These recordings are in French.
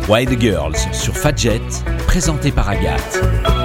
Wild Girls sur Fadjet, présenté par Agathe.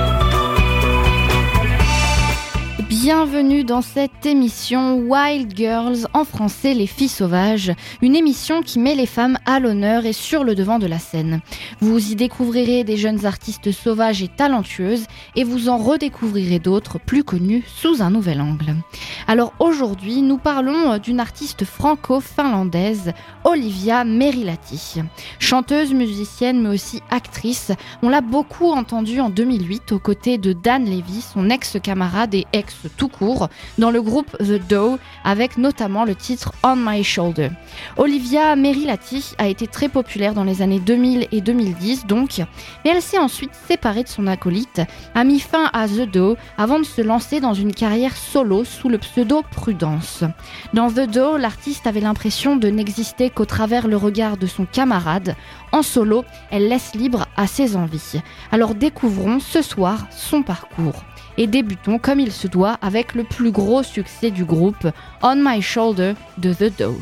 Bienvenue dans cette émission Wild Girls, en français les filles sauvages, une émission qui met les femmes à l'honneur et sur le devant de la scène. Vous y découvrirez des jeunes artistes sauvages et talentueuses et vous en redécouvrirez d'autres plus connus sous un nouvel angle. Alors aujourd'hui, nous parlons d'une artiste franco-finlandaise, Olivia Merilahti. Chanteuse, musicienne mais aussi actrice, on l'a beaucoup entendue en 2008 aux côtés de Dan Levy, son ex-camarade et ex tout court, dans le groupe The Doe, avec notamment le titre On My Shoulder. Olivia Merilahti a été très populaire dans les années 2000 et 2010 donc, mais elle s'est ensuite séparée de son acolyte, a mis fin à The Doe avant de se lancer dans une carrière solo sous le pseudo Prudence. Dans The Doe, l'artiste avait l'impression de n'exister qu'au travers le regard de son camarade. En solo, elle laisse libre à ses envies. Alors découvrons ce soir son parcours. Et débutons comme il se doit avec le plus gros succès du groupe, On My Shoulder de The Doe.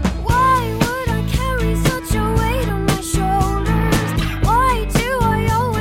Why would I carry such a weight on my shoulders? Why do I always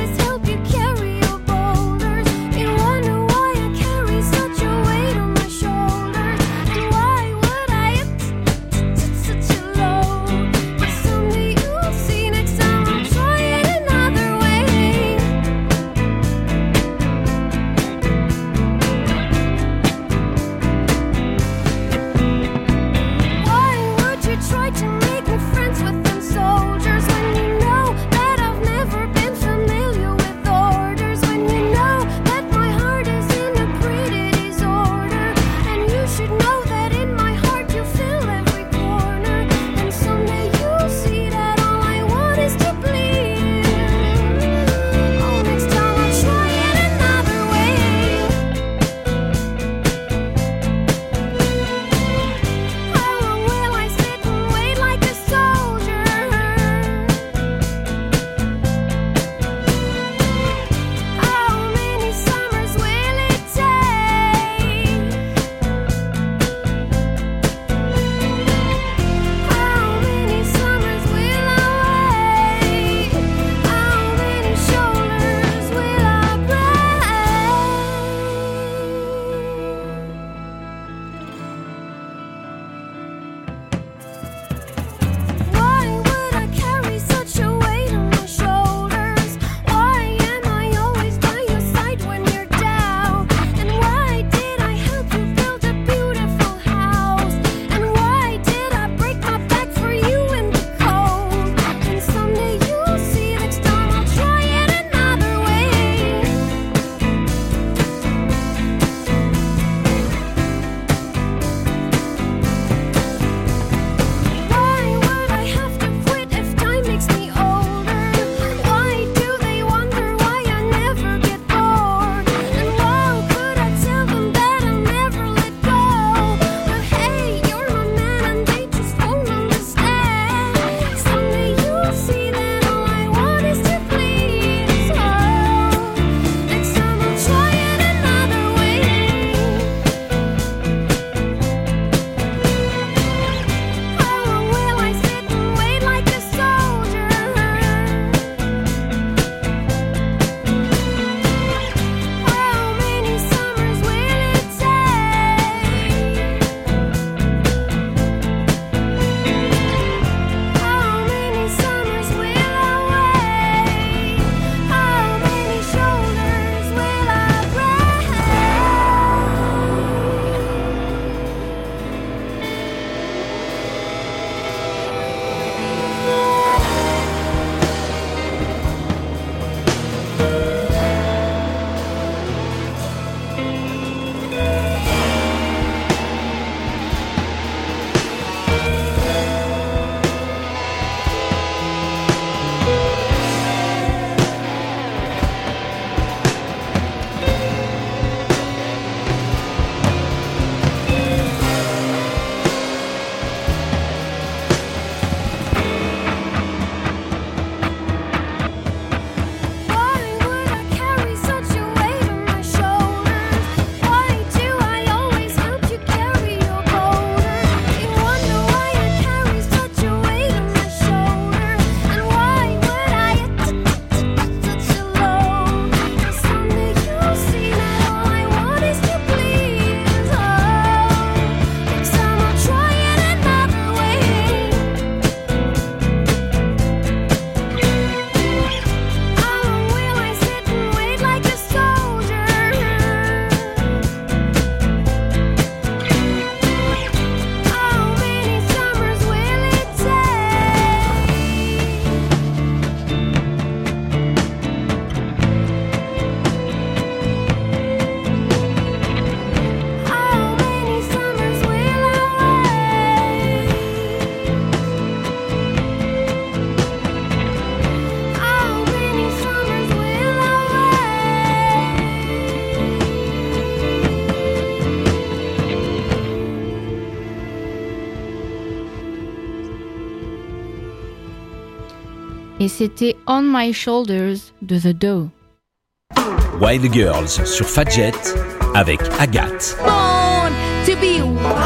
Et c'était On My Shoulders de The Doe. Wild Girls sur Fadjet avec Agathe. Born to be wild.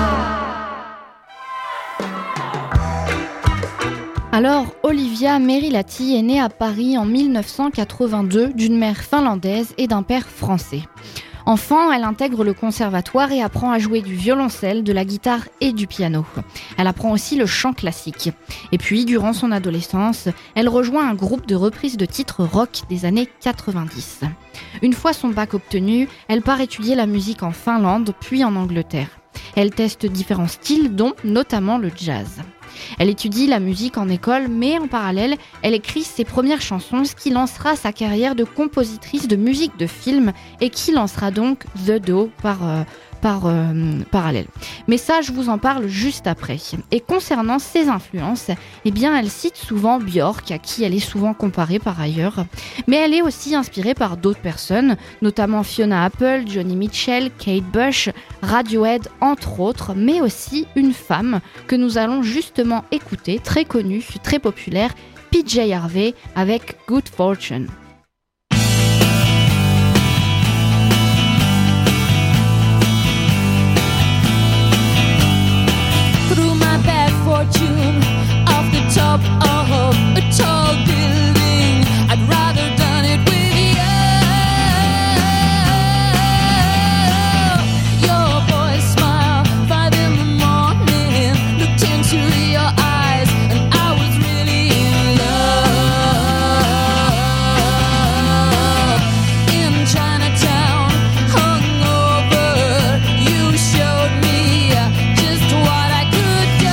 Alors, Olivia Merilati est née à Paris en 1982 d'une mère finlandaise et d'un père français. Enfant, elle intègre le conservatoire et apprend à jouer du violoncelle, de la guitare et du piano. Elle apprend aussi le chant classique. Et puis, durant son adolescence, elle rejoint un groupe de reprises de titres rock des années 90. Une fois son bac obtenu, elle part étudier la musique en Finlande, puis en Angleterre. Elle teste différents styles, dont notamment le jazz. Elle étudie la musique en école, mais en parallèle, elle écrit ses premières chansons, ce qui lancera sa carrière de compositrice de musique de film et qui lancera donc The Doe parallèle. Mais ça, je vous en parle juste après. Et concernant ses influences, eh bien, elle cite souvent Björk, à qui elle est souvent comparée par ailleurs. Mais elle est aussi inspirée par d'autres personnes, notamment Fiona Apple, Joni Mitchell, Kate Bush, Radiohead, entre autres, mais aussi une femme que nous allons justement écouter, très connue, très populaire, PJ Harvey avec Good Fortune. Fortune off the top of a tall building. I'd rather done it with you. Your boy's smile, 5 in the morning, looked into your eyes, and I was really in love. In Chinatown, hungover, you showed me just what I could do.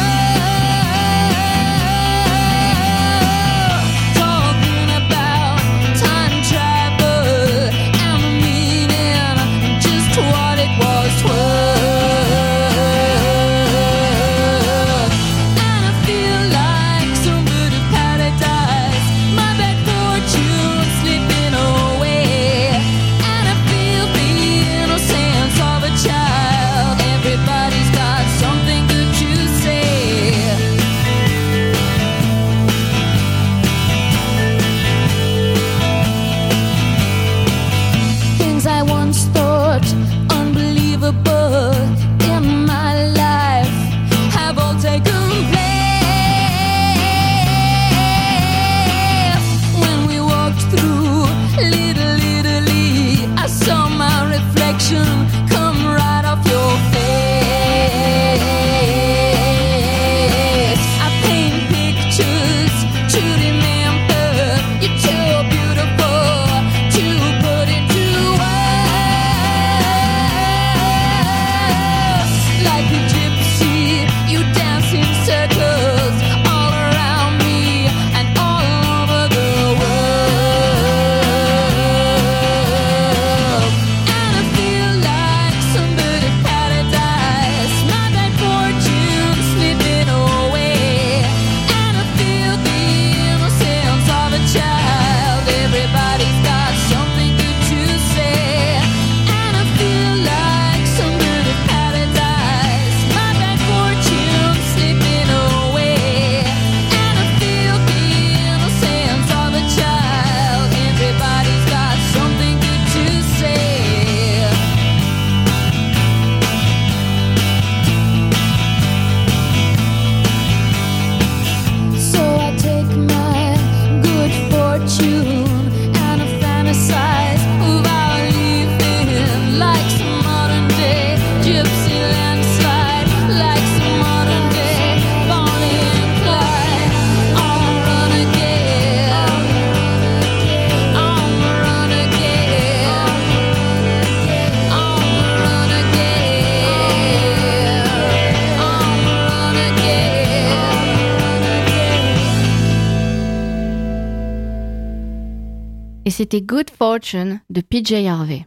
Et c'était Good Fortune de PJ Harvey.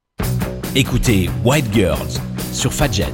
Écoutez Wild Girls sur Fadjet.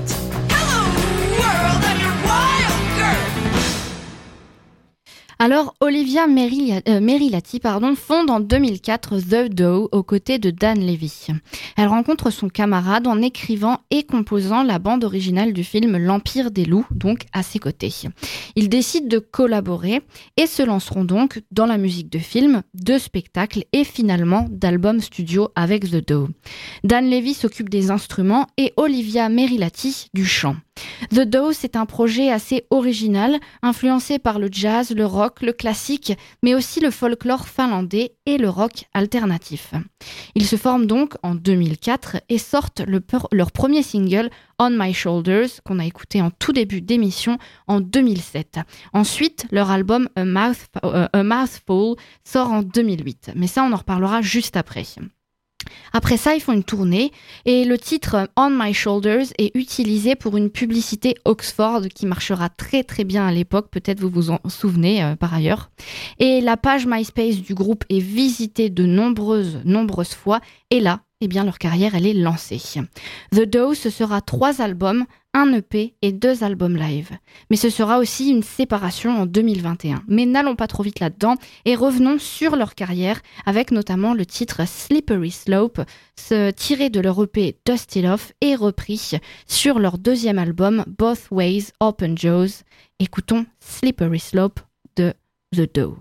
Alors, Olivia Merilati fonde en 2004 The Dow aux côtés de Dan Levy. Elle rencontre son camarade en écrivant et composant la bande originale du film L'Empire des loups, donc à ses côtés. Ils décident de collaborer et se lanceront donc dans la musique de films, de spectacles et finalement d'albums studio avec The Dow. Dan Levy s'occupe des instruments et Olivia Merilati du chant. The Dow, c'est un projet assez original, influencé par le jazz, le rock, le classique, mais aussi le folklore finlandais et le rock alternatif. Ils se forment donc en 2004 et sortent leur premier single, On My Shoulders, qu'on a écouté en tout début d'émission en 2007. Ensuite, leur album A Mouthful sort en 2008, mais ça on en reparlera juste après. Après ça, ils font une tournée et le titre On My Shoulders est utilisé pour une publicité Oxford qui marchera très très bien à l'époque, peut-être vous vous en souvenez par ailleurs. Et la page MySpace du groupe est visitée de nombreuses fois et là, eh bien leur carrière elle est lancée. The Dow, ce sera 3 albums, un EP et 2 albums live. Mais ce sera aussi une séparation en 2021. Mais n'allons pas trop vite là-dedans et revenons sur leur carrière avec notamment le titre Slippery Slope, tiré de leur EP Dust It Off et repris sur leur 2e album Both Ways Open Jaws. Écoutons Slippery Slope de The Dow.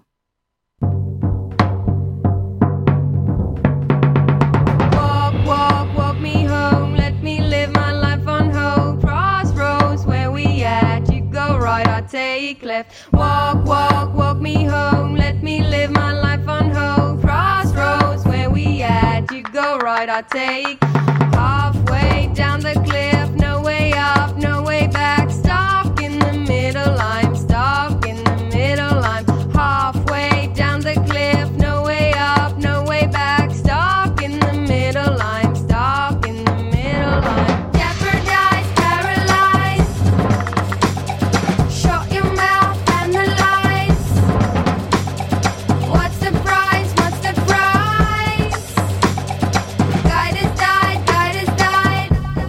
Walk me home, let me live my life on hold. Crossroads, where we at? You go right, I take left. Walk me home, let me live my life on hold. Crossroads, where we at? You go right, I take halfway down the cliff, no way up, no way back. Stuck in the middle, I'm stuck in the middle. I'm halfway down the cliff, no way up, no way back. Stuck in the middle, I'm stuck in the middle. I'm jeopardized, paralyzed. Shut your mouth and the lies. What's the prize? What's the prize? Guide has died, guide has died.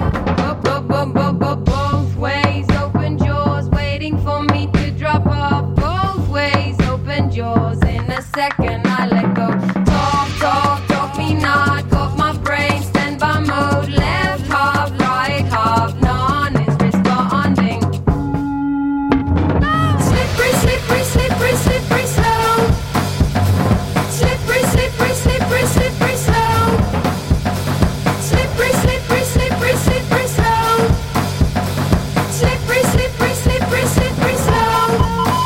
Both ways, open jaws, waiting for me to drop off. Both ways, open jaws. In a second, I let go. Talk me not. Got my brain standby mode. Left half, right half. None is responding. Slippery, slippery, slippery, slippery slow. Slippery, slippery, slippery, slippery slow. Slippery, slippery, slippery, slippery slow. Slippery, slippery, slippery, slippery slow.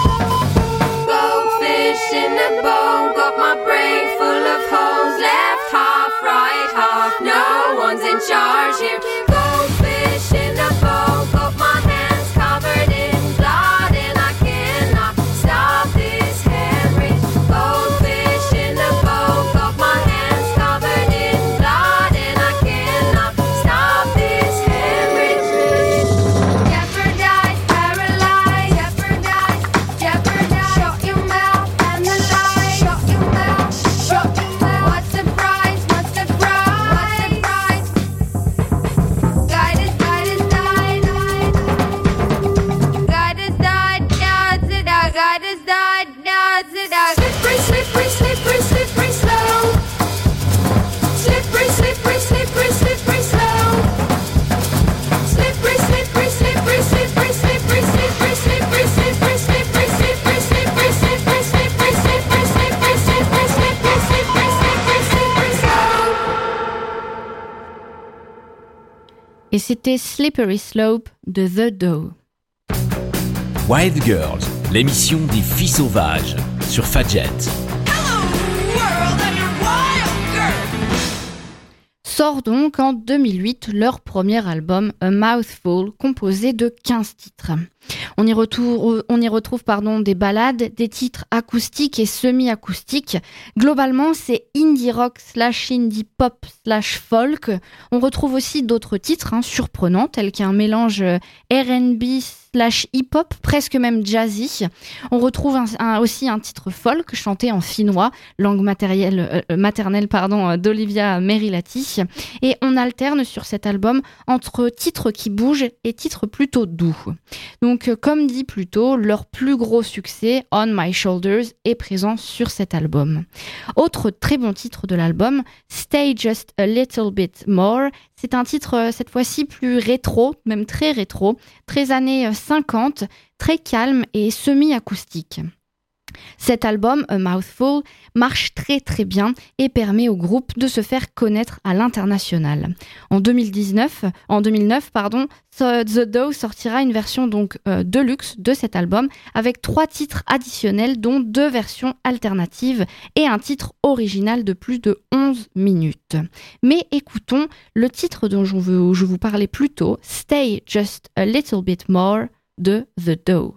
Goldfish in a bowl, got my brain full of holes. Left half, right half, no one's in charge here. Goldfish in a bowl, got my hands covered in blood, and I cannot stop this hemorrhage. Goldfish in a bowl, got my hands covered in blood, and I cannot stop this hemorrhage. Jeopardized, paralyzed, jeopardized. Shut your mouth and the lies. Shut your mouth, shut your mouth. What's the prize? What's the prize? What's the prize? Guide has died. Guide has died, God's it out. Guide has died, God's it out. Slippery, slippery, slippery, slippery slow. Slippery, slippery, slippery, slippery slow. Slippery, slippery, slippery, slippery, slippery, slippery, slippery, slippery, slippery, slippery, slippery, slippery, slippery, slippery, slippery, slippery, slippery, slippery, slippery slow. Et c'était Slippery Slope de The Dow. Wild Girls, l'émission des filles sauvages sur Fadjet. Sort donc en 2008 leur premier album A Mouthful, composé de 15 titres. On y retrouve des ballades, des titres acoustiques et semi-acoustiques. Globalement, c'est indie rock / indie pop / folk. On retrouve aussi d'autres titres surprenants, tels qu'un mélange R&B / hip-hop, presque même jazzy. On retrouve aussi un titre folk chanté en finnois, langue maternelle d'Olivia Merilati. Et on alterne sur cet album entre titres qui bougent et titres plutôt doux. Donc comme dit plus tôt, leur plus gros succès, On My Shoulders, est présent sur cet album. Autre très bon titre de l'album, Stay Just a Little Bit More. C'est un titre cette fois-ci plus rétro, même très rétro, très années 50, très calme et semi-acoustique. Cet album, A Mouthful, marche très très bien et permet au groupe de se faire connaître à l'international. En 2009, The Dow sortira une version deluxe de cet album avec 3 titres additionnels dont 2 versions alternatives et un titre original de plus de 11 minutes. Mais écoutons le titre dont je vous parlais plus tôt, Stay Just a Little Bit More de The Dow.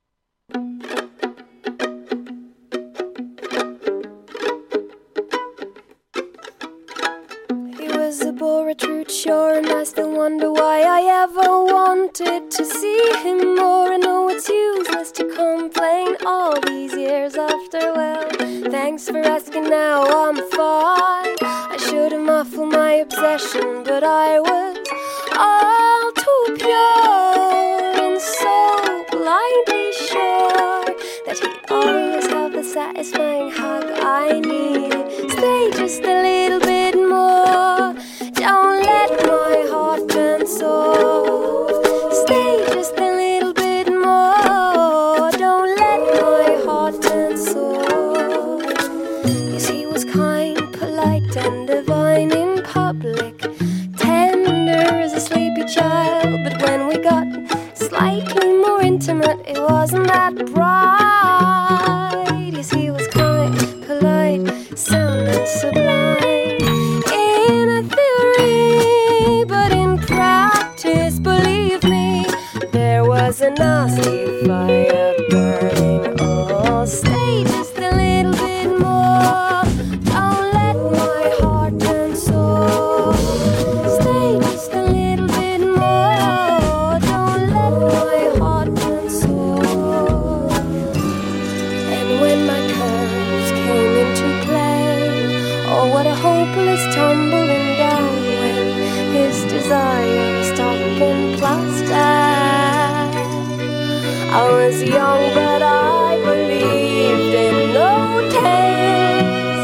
Bore a truth sure, and I still wonder why I ever wanted to see him more. I know it's useless to complain all these years after. Well, thanks for asking, now I'm fine. I should have muffled my obsession, but I was all too pure and so blindly sure that he'd always have the satisfying hug I needed. Stay just a little bit more. Don't let my heart turn soft. Stay just a little bit more. Don't let my heart turn soft. Yes, he was kind, polite, and divine in public, tender as a sleepy child. But when we got slightly more intimate, it wasn't that bright. Yes, he was kind, polite, sound and sublime. Was a nasty fire burning. Oh, stay just a little bit more. Don't let my heart turn soft. Stay just a little bit more. Don't let my heart turn soft. And when my curves came into play, oh, what a hopeless tumbling down when his desire was talking plaster. I was young, but I believed in no taste.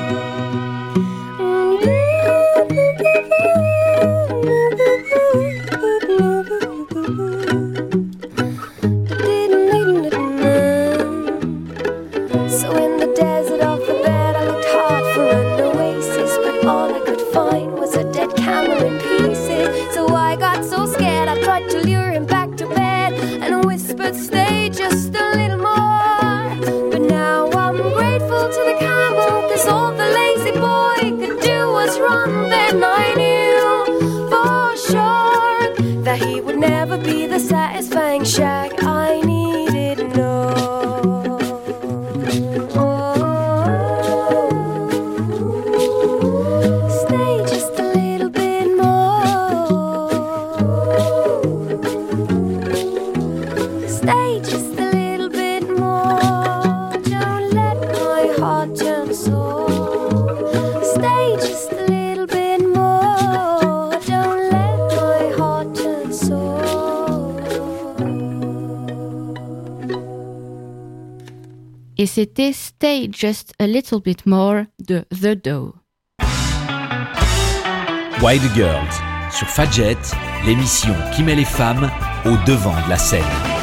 So in the desert of the bed, I looked hard for an oasis, but all I could find was a dead camel in pieces. So I got so scared, I tried to lure him back to bed and whispered, stay just a little more. But now I'm grateful to the camel, cause all the lazy boy could do was run. Then I knew for sure that he would never be the satisfying shag I needed, no. Stay just a little bit more. Stay just a little bit more. Don't let my heart turn soft. Stay just a little bit more. Don't let my heart turn soft. Et c'était Stay Just a Little Bit More de The Dow. Wild Girls sur Fadjet, l'émission qui met les femmes au devant de la scène.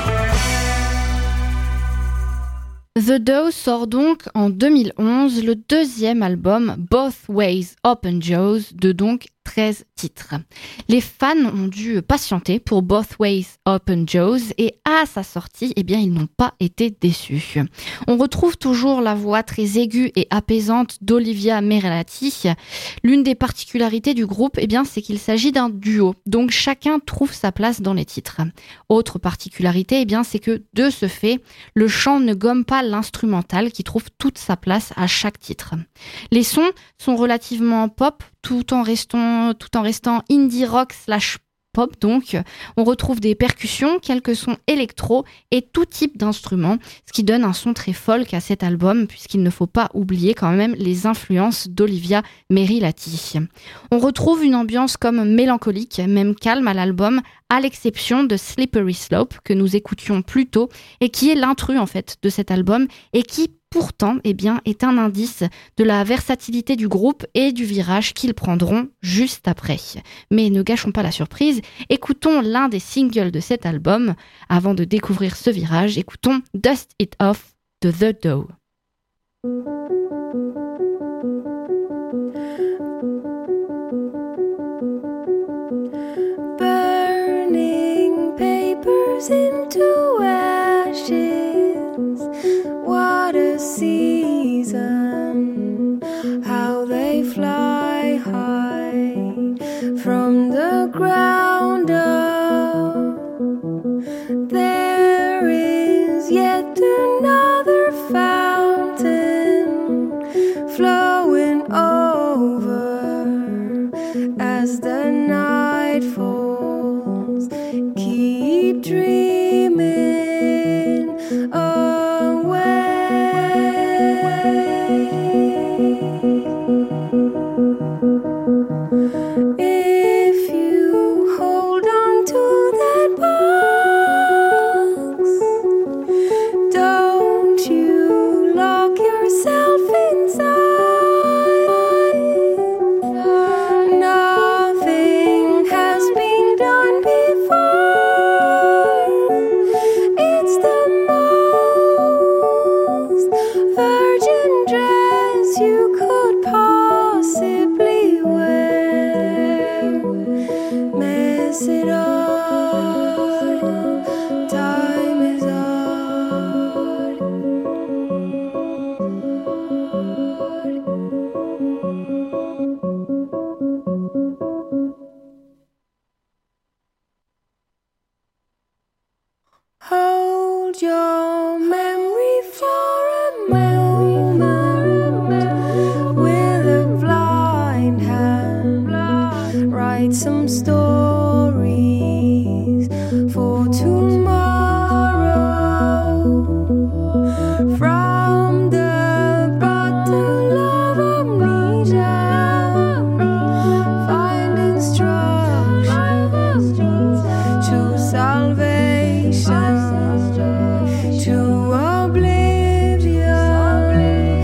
The Dow sort donc en 2011 le deuxième album Both Ways Open Jaws de donc 13 titres. Les fans ont dû patienter pour Both Ways Open Jaws et à sa sortie, eh bien, ils n'ont pas été déçus. On retrouve toujours la voix très aiguë et apaisante d'Olivia Merelati. L'une des particularités du groupe, eh bien, c'est qu'il s'agit d'un duo, donc chacun trouve sa place dans les titres. Autre particularité, eh bien, c'est que de ce fait, le chant ne gomme pas l'instrumental qui trouve toute sa place à chaque titre. Les sons sont relativement pop, tout en restant indie rock / pop donc. On retrouve des percussions, quelques sons électro et tout type d'instruments, ce qui donne un son très folk à cet album, puisqu'il ne faut pas oublier quand même les influences d'Olivia Merilati. On retrouve une ambiance comme mélancolique, même calme à l'album, à l'exception de Slippery Slope, que nous écoutions plus tôt, et qui est l'intrus en fait de cet album, et qui pourtant est un indice de la versatilité du groupe et du virage qu'ils prendront juste après. Mais ne gâchons pas la surprise, écoutons l'un des singles de cet album. Avant de découvrir ce virage, écoutons Dust It Off de The Doe. Burning papers into ashes. What a season, how they fly high from the ground up. There is yet another fountain flowing over as the night falls. Keep dreaming away. If you hold on to that box, don't you lock yourself inside. Nothing has been done before. It's the most virgin dress you could possibly wear. Mess it up, time is hard. Hold your memory for a moment with a blind hand. Write some stories for tomorrow. From the bottle of amnesia, find instructions to salvation, to oblivion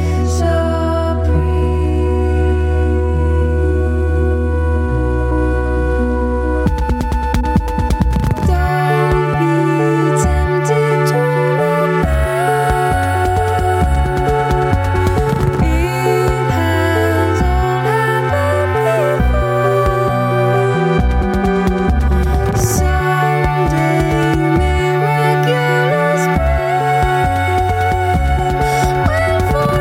supreme. Don't be tempted to look back. It has all happened before. Someday miraculous will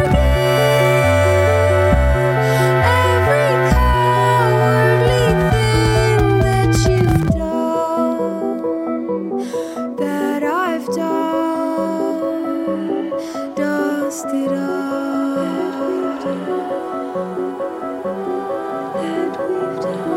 forgive every cowardly thing that you've done, that I've done. Dust it up, that we've done.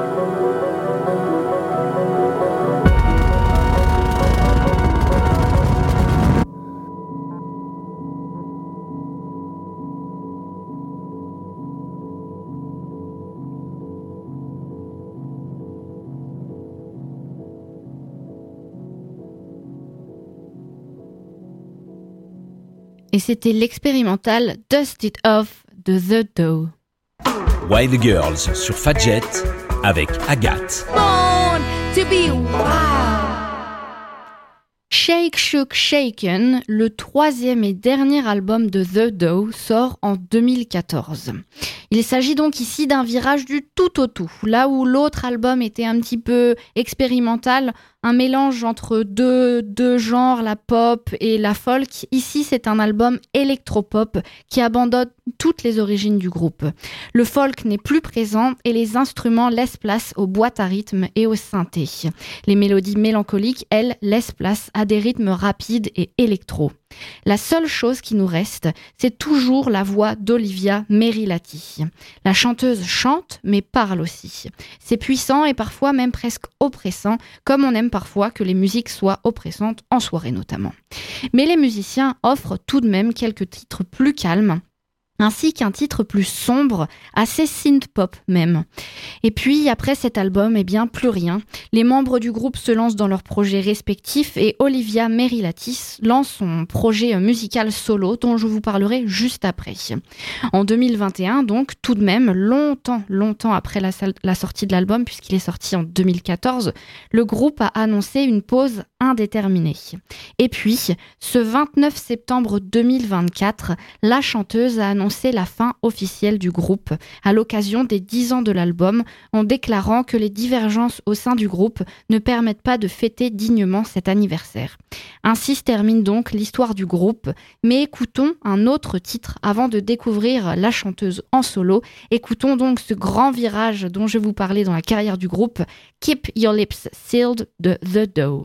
Et c'était l'expérimental Dust It Off de The Doe. Wild Girls sur Fadjet avec Agathe. Born to be wild. Shake Shook Shaken, le troisième et dernier album de The Doe, sort en 2014. Il s'agit donc ici d'un virage du tout au tout. Là où l'autre album était un petit peu expérimental, un mélange entre deux genres, la pop et la folk, ici c'est un album électropop qui abandonne toutes les origines du groupe. Le folk n'est plus présent et les instruments laissent place aux boîtes à rythme et aux synthés. Les mélodies mélancoliques, elles, laissent place à des rythmes rapides et électro. La seule chose qui nous reste, c'est toujours la voix d'Olivia Merilati. La chanteuse chante, mais parle aussi. C'est puissant et parfois même presque oppressant, comme on aime parfois que les musiques soient oppressantes, en soirée notamment. Mais les musiciens offrent tout de même quelques titres plus calmes, ainsi qu'un titre plus sombre, assez synth-pop même. Et puis, après cet album, plus rien. Les membres du groupe se lancent dans leurs projets respectifs et Olivia Merilati lance son projet musical solo, dont je vous parlerai juste après. En 2021, donc, tout de même, longtemps après la sortie de l'album, puisqu'il est sorti en 2014, le groupe a annoncé une pause indéterminée. Et puis, ce 29 septembre 2024, la chanteuse a annoncé la fin officielle du groupe à l'occasion des 10 ans de l'album, en déclarant que les divergences au sein du groupe ne permettent pas de fêter dignement cet anniversaire. Ainsi se termine donc l'histoire du groupe, mais écoutons un autre titre avant de découvrir la chanteuse en solo. Écoutons donc ce grand virage dont je vous parlais dans la carrière du groupe, Keep Your Lips Sealed de The Doe.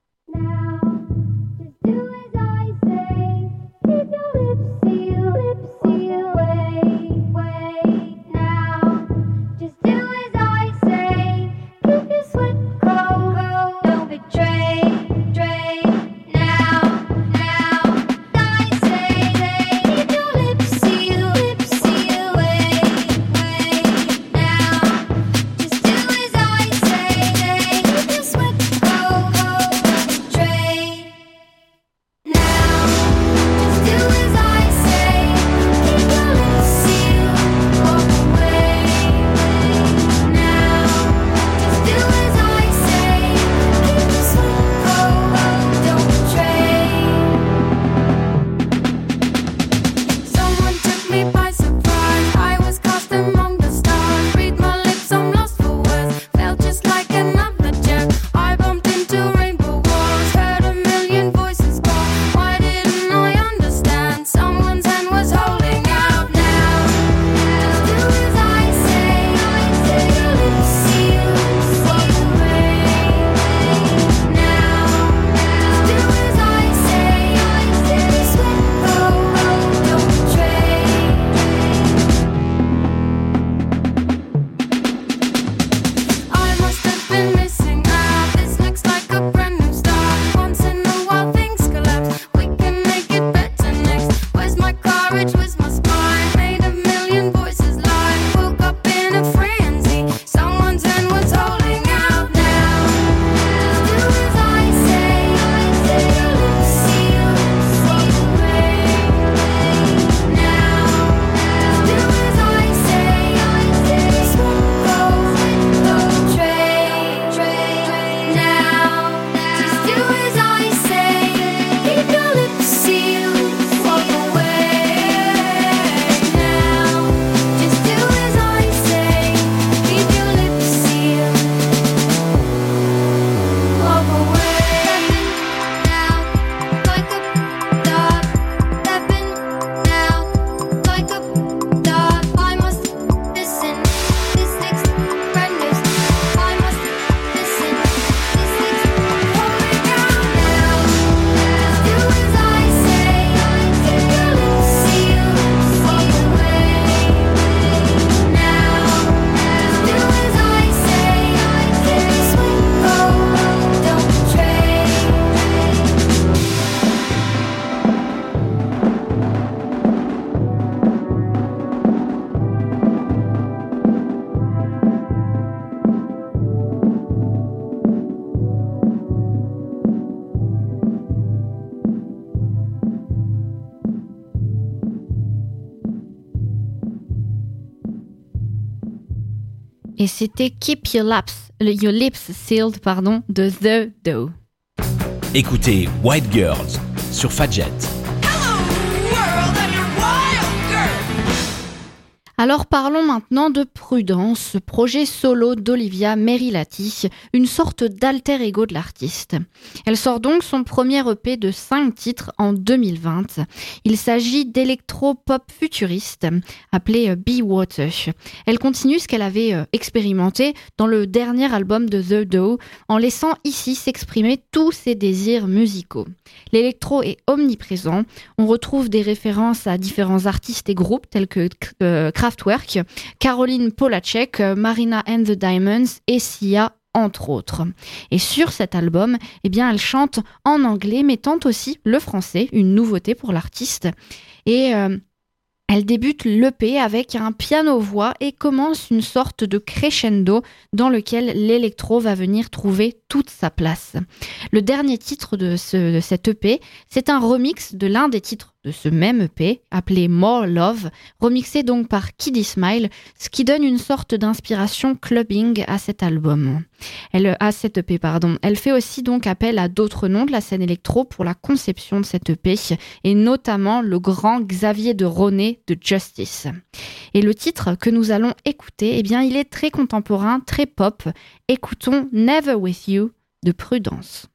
Et c'était Keep Your Lips Sealed de The Doe. Écoutez White Girls sur Fadjet. Alors parlons maintenant de Prudence, projet solo d'Olivia Merilati, une sorte d'alter ego de l'artiste. Elle sort donc son premier EP de 5 titres en 2020. Il s'agit d'électro-pop futuriste, appelé Be Water. Elle continue ce qu'elle avait expérimenté dans le dernier album de The Doe, en laissant ici s'exprimer tous ses désirs musicaux. L'électro est omniprésent, on retrouve des références à différents artistes et groupes tels que Kraftwerk, Caroline Polachek, Marina and the Diamonds et Sia, entre autres. Et sur cet album, eh bien, elle chante en anglais, mais tente aussi le français, une nouveauté pour l'artiste. Et elle débute l'EP avec un piano-voix et commence une sorte de crescendo dans lequel l'électro va venir trouver toute sa place. Le dernier titre de cette EP, c'est un remix de l'un des titres de ce même EP, appelé More Love, remixé donc par Kiddy Smile, ce qui donne une sorte d'inspiration clubbing à cet album. Cette EP, pardon. Elle fait aussi donc appel à d'autres noms de la scène électro pour la conception de cette EP, et notamment le grand Xavier de Ronet de Justice. Et le titre que nous allons écouter, eh bien, il est très contemporain, très pop. Écoutons Never With You de Prudence.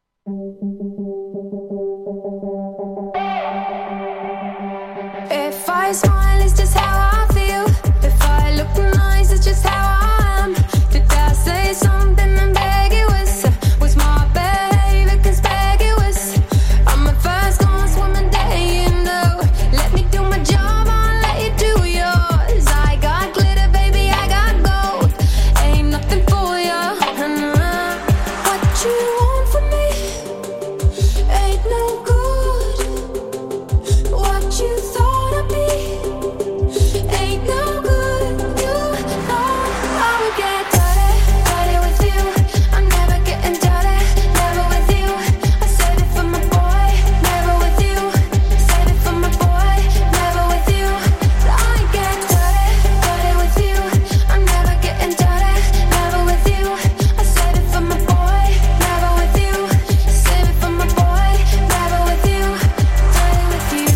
If I smile, it's just how I feel. If I look nice, it's just how I am. Did I say something ambiguous? Was my behavior conspicuous? I'm a first gone swimming day, you know. Let me do my job, I'll let you do yours. I got glitter, baby, I got gold. Ain't nothing for you. What you want from me ain't no good. What you thought of me ain't no good. You thought I would get dirty, dirty with you. I'm never getting dirty, never with you. I said it for my boy, never with you. Said it for my boy, never with you. I get dirty, dirty with you. I'm never getting dirty, never with you. I said it for my boy, never with you. Said it for my boy, never with you. Dirty with you.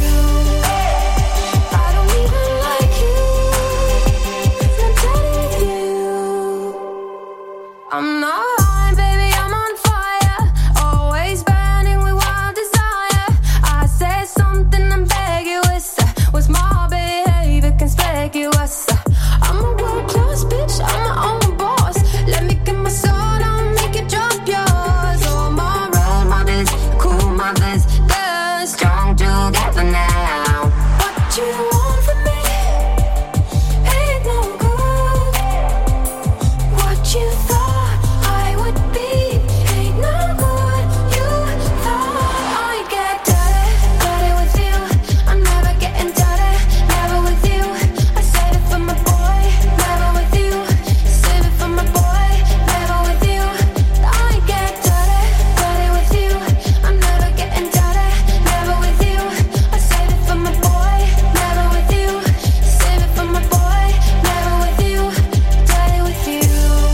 I don't even like you. I'm dirty with you. I'm not high, baby, I'm on fire. Always burning with wild desire. I said something ambiguous. Was my behavior conspicuous? I'm a world-class bitch, I'm my own boss. Let me get my sword on, make it drop yours. All my role models, cool mothers, they're strong together now. What you want from me ain't no good. What you thought I would be ain't no good. You thought I'd get dirty, dirty with you. I'm never getting dirty, never with you. I said it for my boy, never with you. Said it for my boy, never with you. I get dirty, dirty with you. I'm never getting dirty, never with you. I said it for my boy, never with you. Said it for my boy, never with you. Dirty with you.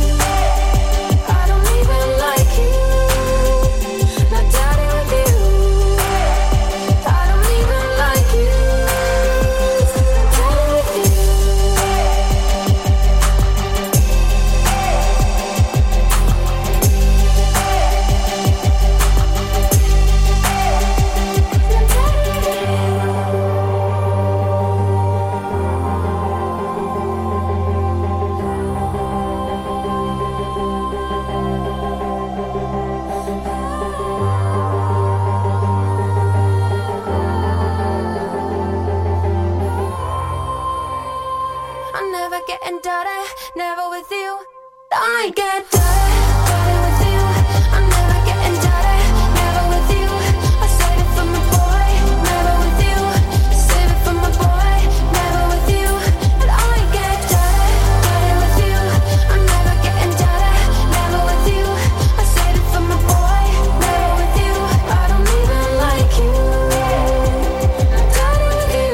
I don't even like you. Not dirty with you. I don't even like you. Dirty with you. I'm never getting dirty, never with you. I get dirty, dirty with you. I'm never getting dirty, never with you. I said it for my boy, never with you. Said it for my boy, never with you. But I get dirty, dirty with you. I'm never getting dirty, never with you. I said it for my boy, never with you. I don't even like you. Dirty with you.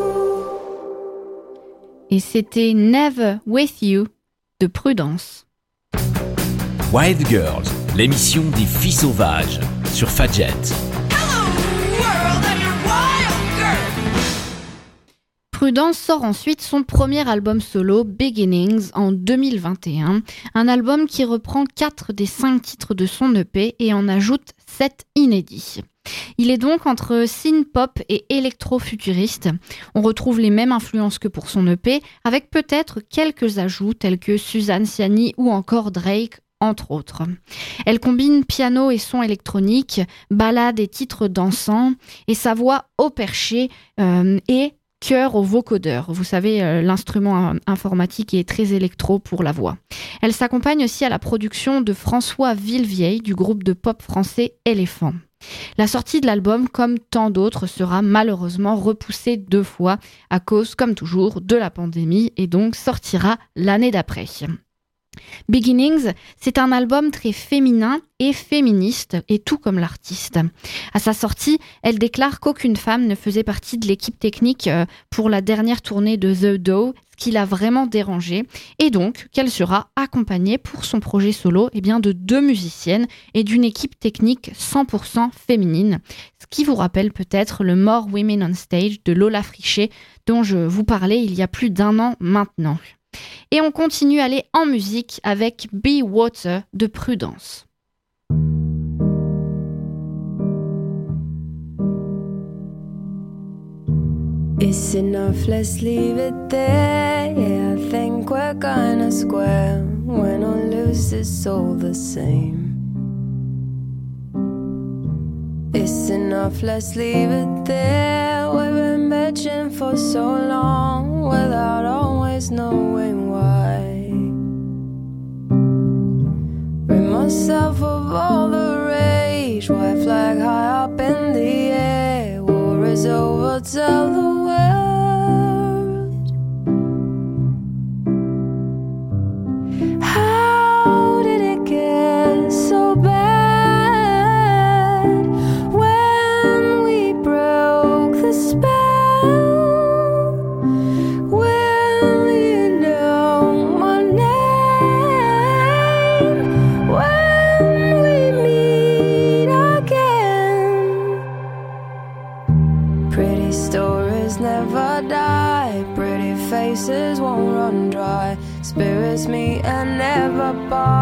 Et c'était Never With You de Prudence. Wild Girls, l'émission des filles sauvages sur Fadjet. Prudence sort ensuite son premier album solo, Beginnings, en 2021. Un album qui reprend 4 des 5 titres de son EP et en ajoute 7 inédits. Il est donc entre synth-pop et électro-futuriste. On retrouve les mêmes influences que pour son EP, avec peut-être quelques ajouts tels que Suzanne Ciani ou encore Drake, entre autres. Elle combine piano et son électronique, ballades et titres dansants, et sa voix au perché et chœur au vocodeur. Vous savez, l'instrument informatique est très électro pour la voix. Elle s'accompagne aussi à la production de François Villevieille du groupe de pop français Éléphant. La sortie de l'album, comme tant d'autres, sera malheureusement repoussée 2 fois à cause, comme toujours, de la pandémie et donc sortira l'année d'après. Beginnings, c'est un album très féminin et féministe, et tout comme l'artiste. À sa sortie, elle déclare qu'aucune femme ne faisait partie de l'équipe technique pour la dernière tournée de The Doe, ce qui l'a vraiment dérangée, et donc qu'elle sera accompagnée pour son projet solo de 2 musiciennes et d'une équipe technique 100% féminine, ce qui vous rappelle peut-être le More Women on Stage de Lola Frichet, dont je vous parlais il y a plus d'1 an maintenant. Et on continue à aller en musique avec Be Water de Prudence. It's enough, let's leave it there. Yeah, I think we're kinda square. Win or lose, it's all the same. It's enough, let's leave it there. We've been bitching for so long without always knowing why. Rid myself of all the rage. White flag high up in the air. War is over, tell the world. How did it get so bad? Faces won't run dry. Spirits meet and never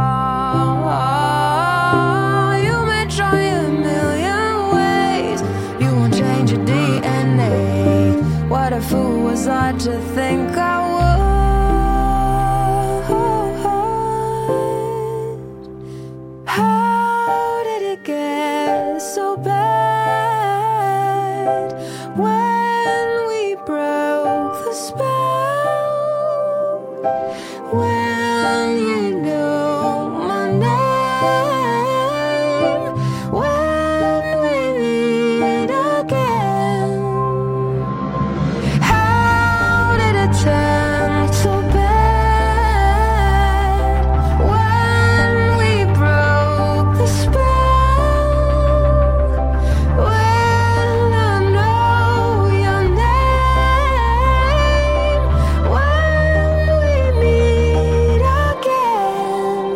bar. You may try a million ways. You won't change your DNA. What a fool was I to think I would. How did it get so bad? When we broke the spell. When you know my name, when we meet again, how did it turn so bad? When we broke the spell, when I know your name, when we meet again.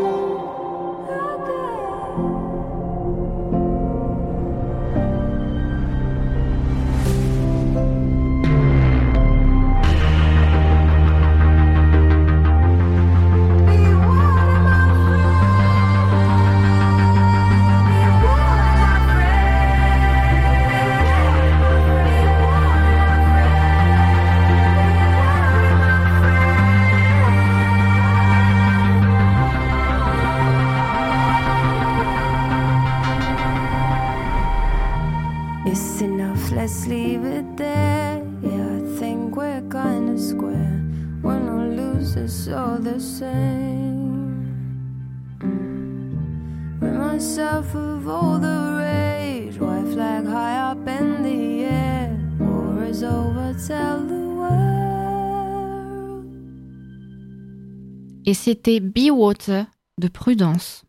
It's enough, let's leave it there. Yeah, I think we're kinda square. Win or lose, it's all the same. Rid myself of all the rage. White flag high up in the air. War is over, tell the world. Et c'était Be Water de Prudence.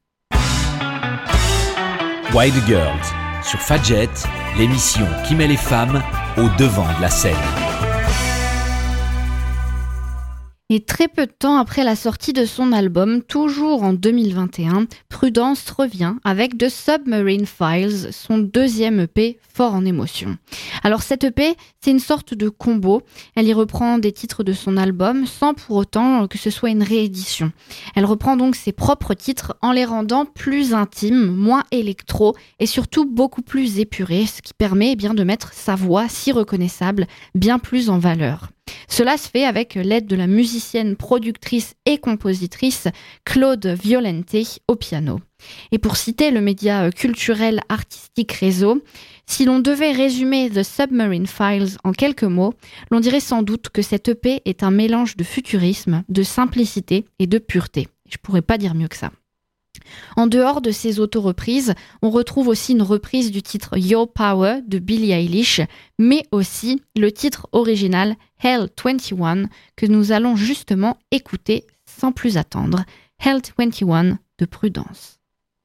Wild Girls sur Fadjet, l'émission qui met les femmes au devant de la scène. Et très peu de temps après la sortie de son album, toujours en 2021, Prudence revient avec The Submarine Files, son deuxième EP fort en émotion. Alors cette EP, c'est une sorte de combo. Elle y reprend des titres de son album sans pour autant que ce soit une réédition. Elle reprend donc ses propres titres en les rendant plus intimes, moins électro et surtout beaucoup plus épurés, ce qui permet bien de mettre sa voix si reconnaissable bien plus en valeur. Cela se fait avec l'aide de la musicienne, productrice et compositrice Claude Violente au piano. Et pour citer le média culturel artistique Réseau, si l'on devait résumer The Submarine Files en quelques mots, l'on dirait sans doute que cette EP est un mélange de futurisme, de simplicité et de pureté. Je pourrais pas dire mieux que ça. En dehors de ces auto-reprises, on retrouve aussi une reprise du titre Your Power de Billie Eilish, mais aussi le titre original Hell 21 que nous allons justement écouter sans plus attendre. Hell 21 de Prudence.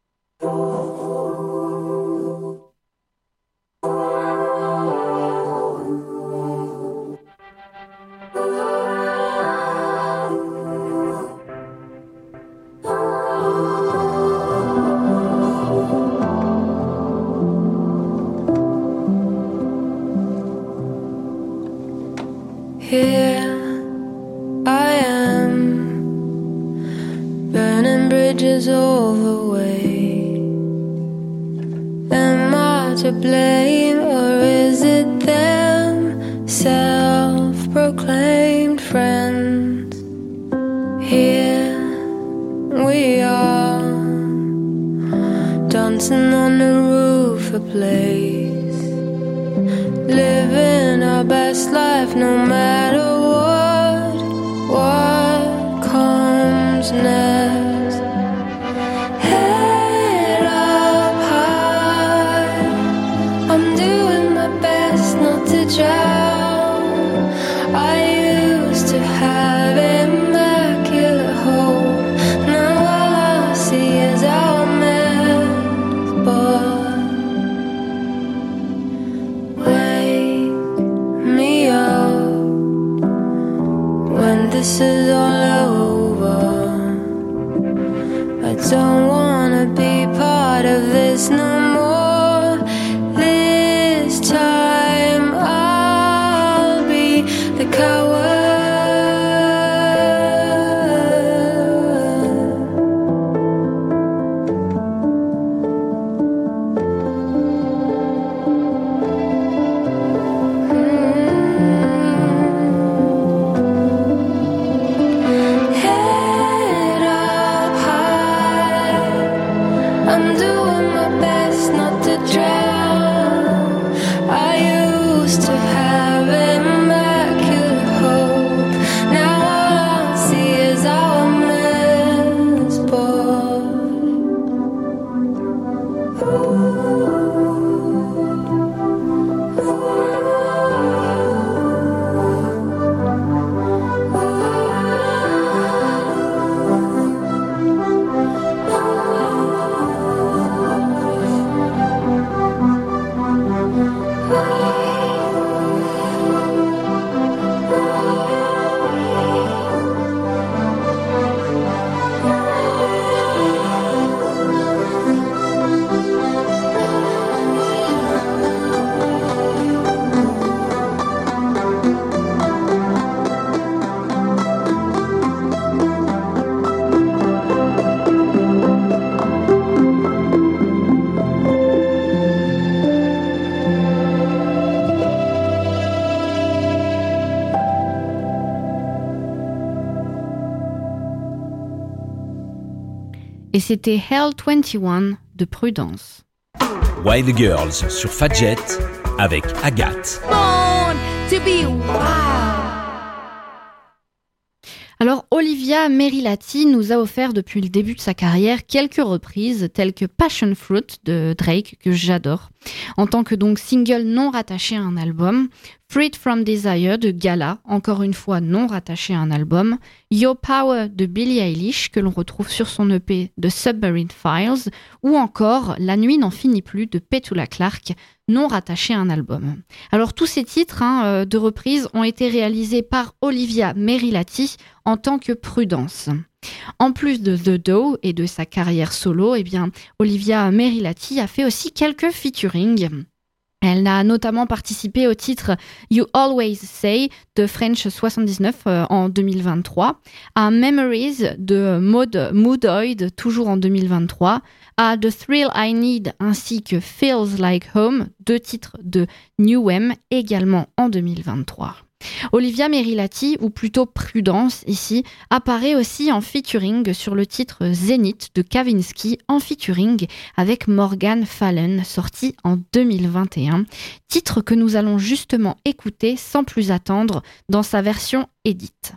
Here I am, burning bridges over way. Am I to blame or is it them? Self-proclaimed friends. Here we are, dancing on the roof of place. Living our best life no matter what comes next. Head up high, I'm doing my best not to drown. I used to have immaculate hope, now all I see is our mess, but this is all over. I don't wanna be part of this no more. This time I'll be the coward. I'm doing my best not to drown. I used to have immaculate hope. Now all I see is our mess, Et c'était Hell 21 de Prudence. Wild Girls sur Fadjet avec Agathe. Born to be wild. Alors Olivia Merilati nous a offert depuis le début de sa carrière quelques reprises telles que Passion Fruit de Drake que j'adore, en tant que donc single non rattaché à un album, Freed from Desire de Gala, encore une fois non rattaché à un album, Your Power de Billie Eilish que l'on retrouve sur son EP The Submarine Files, ou encore La nuit n'en finit plus de Petula Clark non rattachés à un album. Alors tous ces titres de reprise ont été réalisés par Olivia Merilati en tant que Prudence. En plus de The Doe et de sa carrière solo, Olivia Merilati a fait aussi quelques featuring. Elle a notamment participé au titre You Always Say de French 79 en 2023, à Memories de Moodoid toujours en 2023, à The Thrill I Need ainsi que Feels Like Home, 2 titres de New M également en 2023. Olivia Merilati, ou plutôt Prudence ici, apparaît aussi en featuring sur le titre Zénith de Kavinsky, en featuring avec Morgan Fallen, sorti en 2021, titre que nous allons justement écouter sans plus attendre dans sa version edit.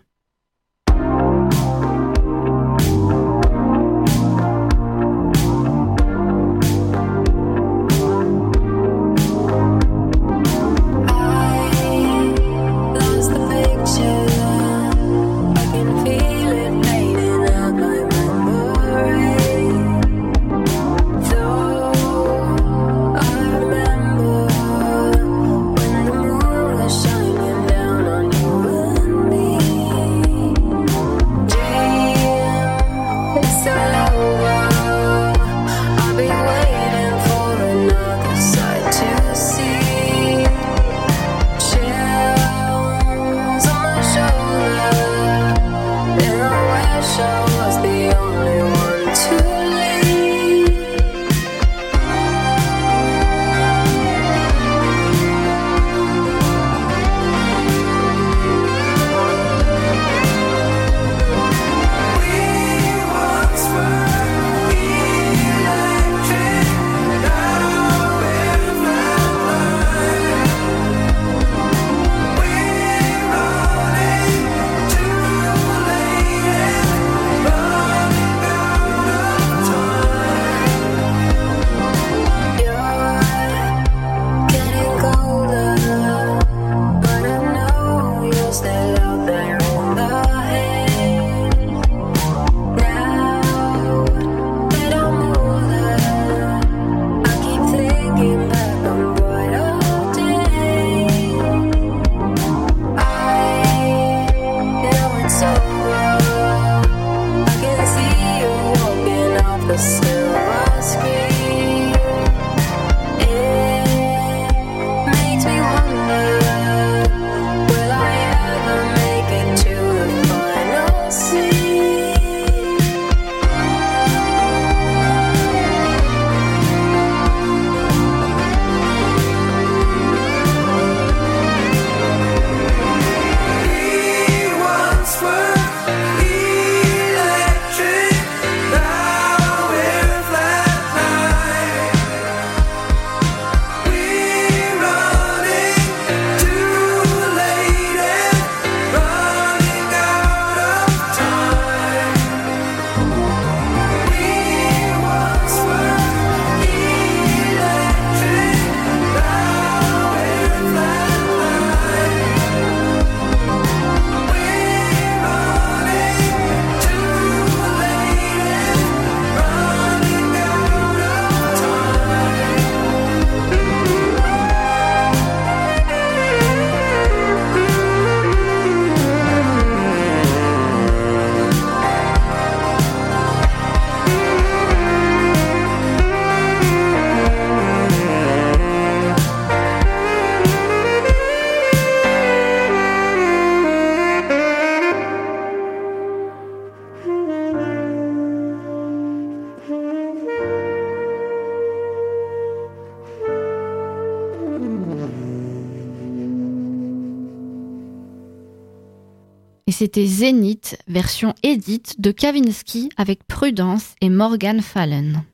Et c'était Zénith, version edit de Kavinsky avec Prudence et Morgan Fallen.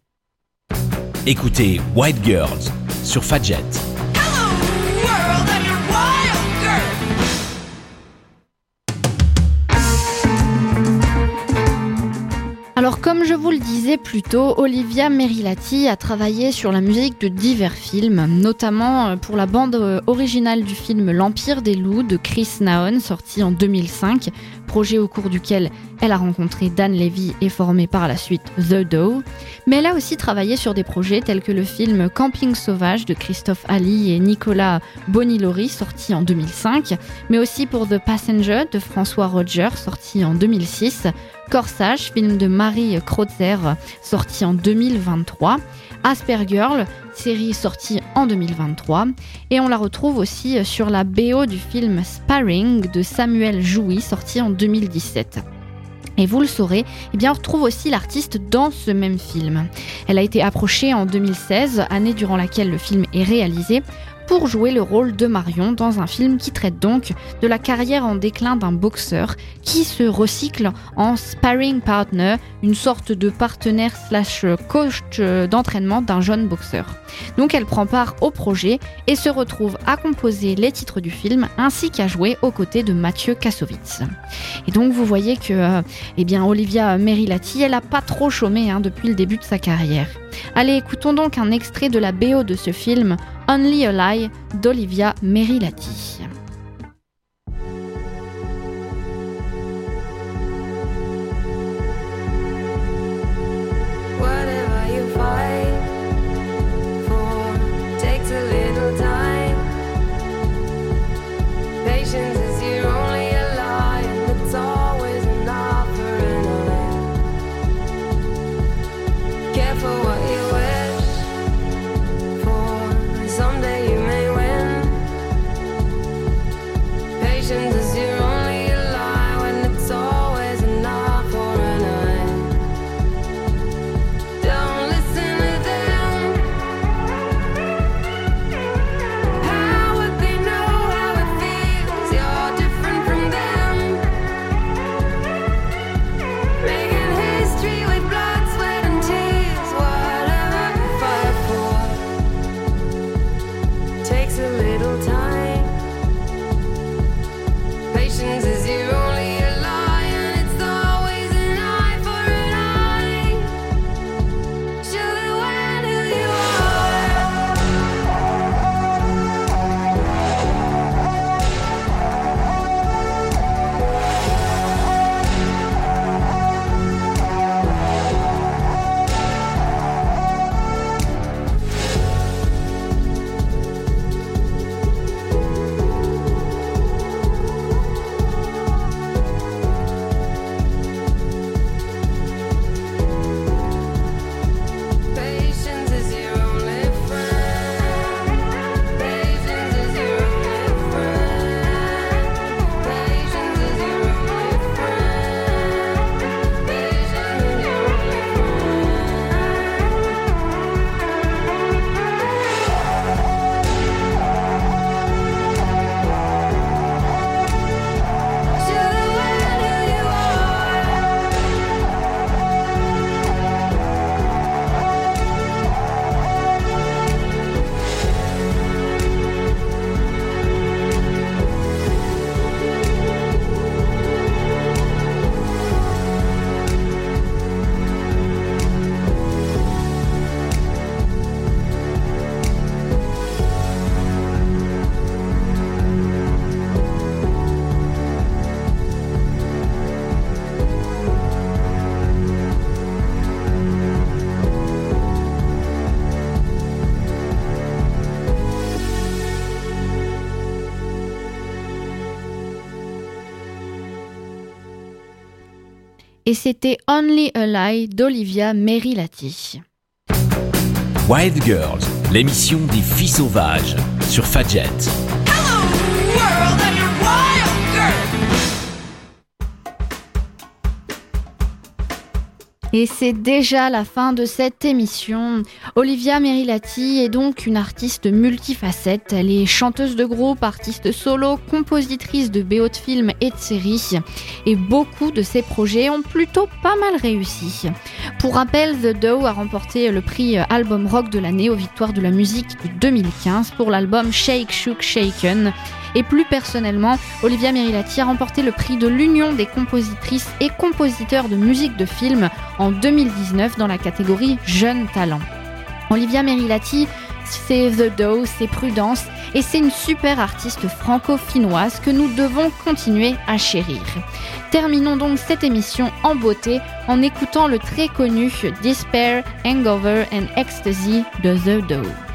Écoutez White Girls sur Fadjet. Alors Alors comme je vous le disais plus tôt, Olivia Merilati a travaillé sur la musique de divers films, notamment pour la bande originale du film L'Empire des loups de Chris Naon, sorti en 2005, projet au cours duquel elle a rencontré Dan Levy et formé par la suite The Doe. Mais elle a aussi travaillé sur des projets tels que le film Camping sauvage de Christophe Ali et Nicolas Bonilori, sorti en 2005, mais aussi pour The Passenger de François Roger, sorti en 2006, Corsage, film de Marie Kreutzer, sorti en 2023, Aspergirl, série sortie en 2023, et on la retrouve aussi sur la BO du film Sparring de Samuel Jouy, sorti en 2017. Et vous le saurez, on retrouve aussi l'artiste dans ce même film. Elle a été approchée en 2016, année durant laquelle le film est réalisé, pour jouer le rôle de Marion dans un film qui traite donc de la carrière en déclin d'un boxeur qui se recycle en sparring partner, une sorte de partenaire / coach d'entraînement d'un jeune boxeur. Donc elle prend part au projet et se retrouve à composer les titres du film ainsi qu'à jouer aux côtés de Mathieu Kassovitz. Et donc vous voyez que Olivia Merilati, elle n'a pas trop chômé depuis le début de sa carrière. Allez, écoutons donc un extrait de la BO de ce film, Only a Lie d'Olivia Merilati. Whatever you fight for takes a little time. Patience is your only ally, and it's always an offer and a lie. Careful what you wish for, someday you may win. Patience is your only ally when it's always an offer and a lie. Don't listen to them. How would they know how it feels? You're different from them. Making history with blood, sweat and tears. Whatever you fight for takes a little time. Patience is your only ally, and it's always an eye for an eye. Show the world who you are. Patience is your only friend. Patience is your only friend. Patience is your only friend. Patience is your only friend. Show the world who you are. Et c'était Only a Lie d'Olivia Merilati. Wild Girls, l'émission des filles sauvages sur Fadjet. Et c'est déjà la fin de cette émission. Olivia Merilati est donc une artiste multifacette. Elle est chanteuse de groupe, artiste solo, compositrice de BO de films et de séries. Et beaucoup de ses projets ont plutôt pas mal réussi. Pour rappel, The Doe a remporté le prix Album Rock de l'année aux Victoires de la musique de 2015 pour l'album Shake Shook Shaken. Et plus personnellement, Olivia Merilati a remporté le prix de l'Union des compositrices et compositeurs de musique de film en 2019 dans la catégorie Jeunes Talents. Olivia Merilati, c'est The Doe, c'est Prudence et c'est une super artiste franco-finnoise que nous devons continuer à chérir. Terminons donc cette émission en beauté en écoutant le très connu Despair, Hangover and Ecstasy de The Doe.